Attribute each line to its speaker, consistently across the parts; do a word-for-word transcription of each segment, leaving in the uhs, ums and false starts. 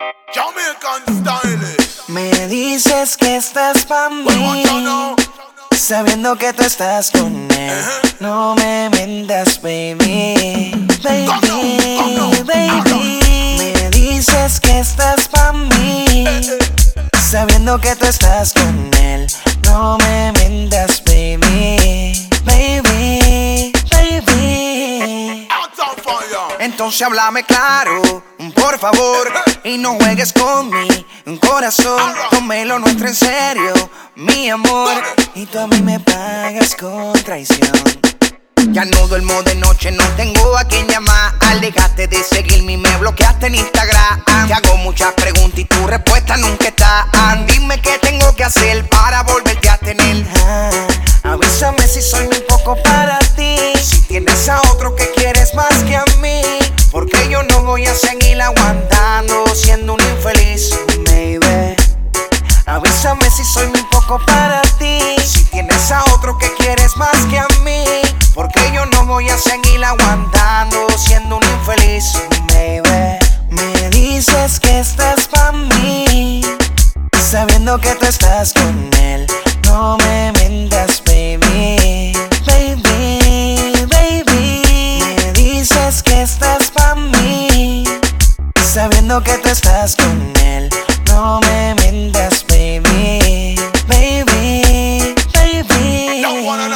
Speaker 1: Jamaican style.
Speaker 2: Me dices que estás pa' mí, sabiendo que tú estás con él. No me mientas, baby. Baby, baby. Me dices que estás pa' mí, sabiendo que tú estás con él. No me mientas, baby. Baby, baby. Entonces háblame claro, por favor, y no juegues con mi corazón. Tomé lo nuestro en serio, mi amor, y tú a mí me pagas con traición. Ya no duermo de noche, no tengo a quien llamar. Dejaste de seguirme y me bloqueaste en Instagram. Te hago muchas preguntas y tu respuesta nunca está. Dime qué tengo que hacer para volverte a tener. Ah, avísame si soy muy poco para ti, si tienes a otro que quieres más que a mí, porque yo no voy a seguir aguantando siendo un infeliz, baby. Avísame si soy muy poco para ti, si tienes a otro que quieres más que a mí, porque yo no voy a seguir aguantando siendo un infeliz, baby. Me dices que estás pa' mí, sabiendo que tú estás con él. No me mientas, baby. Baby, baby. Me dices que estás pa' mí, sabiendo que tú estás con él. No me mientas, baby. Baby, baby.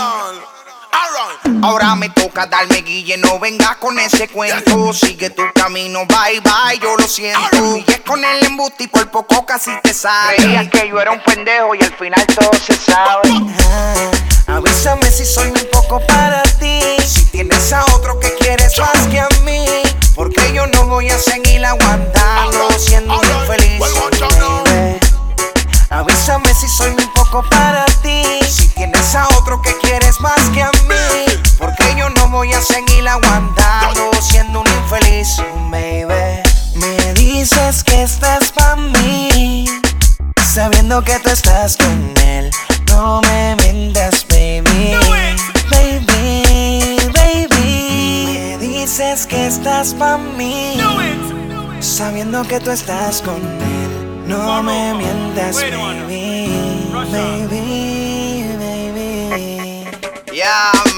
Speaker 2: Ahora me toca darme guille, no vengas con ese cuento. Sigue tu camino, bye bye, yo lo siento. Sigues con el embuste y por poco casi te sale. Creías que yo era un pendejo y al final todo se sabe. Ah, avísame si soy muy poco para ti, si tienes a otro que quieres más que a mí, porque yo no voy a seguir aguantando siendo un infeliz, baby. Avísame si soy muy poco para ti, si tienes a otro que quieres más que a mí, porque yo no voy a seguir aguantando siendo un infeliz, baby. Me dices que estás pa' mí, sabiendo que tú estás con él. No me mientas, baby. Baby, baby. Me dices que estás pa' mí, sabiendo que tú estás con él. No me mientas, baby. Baby, baby. Yeah.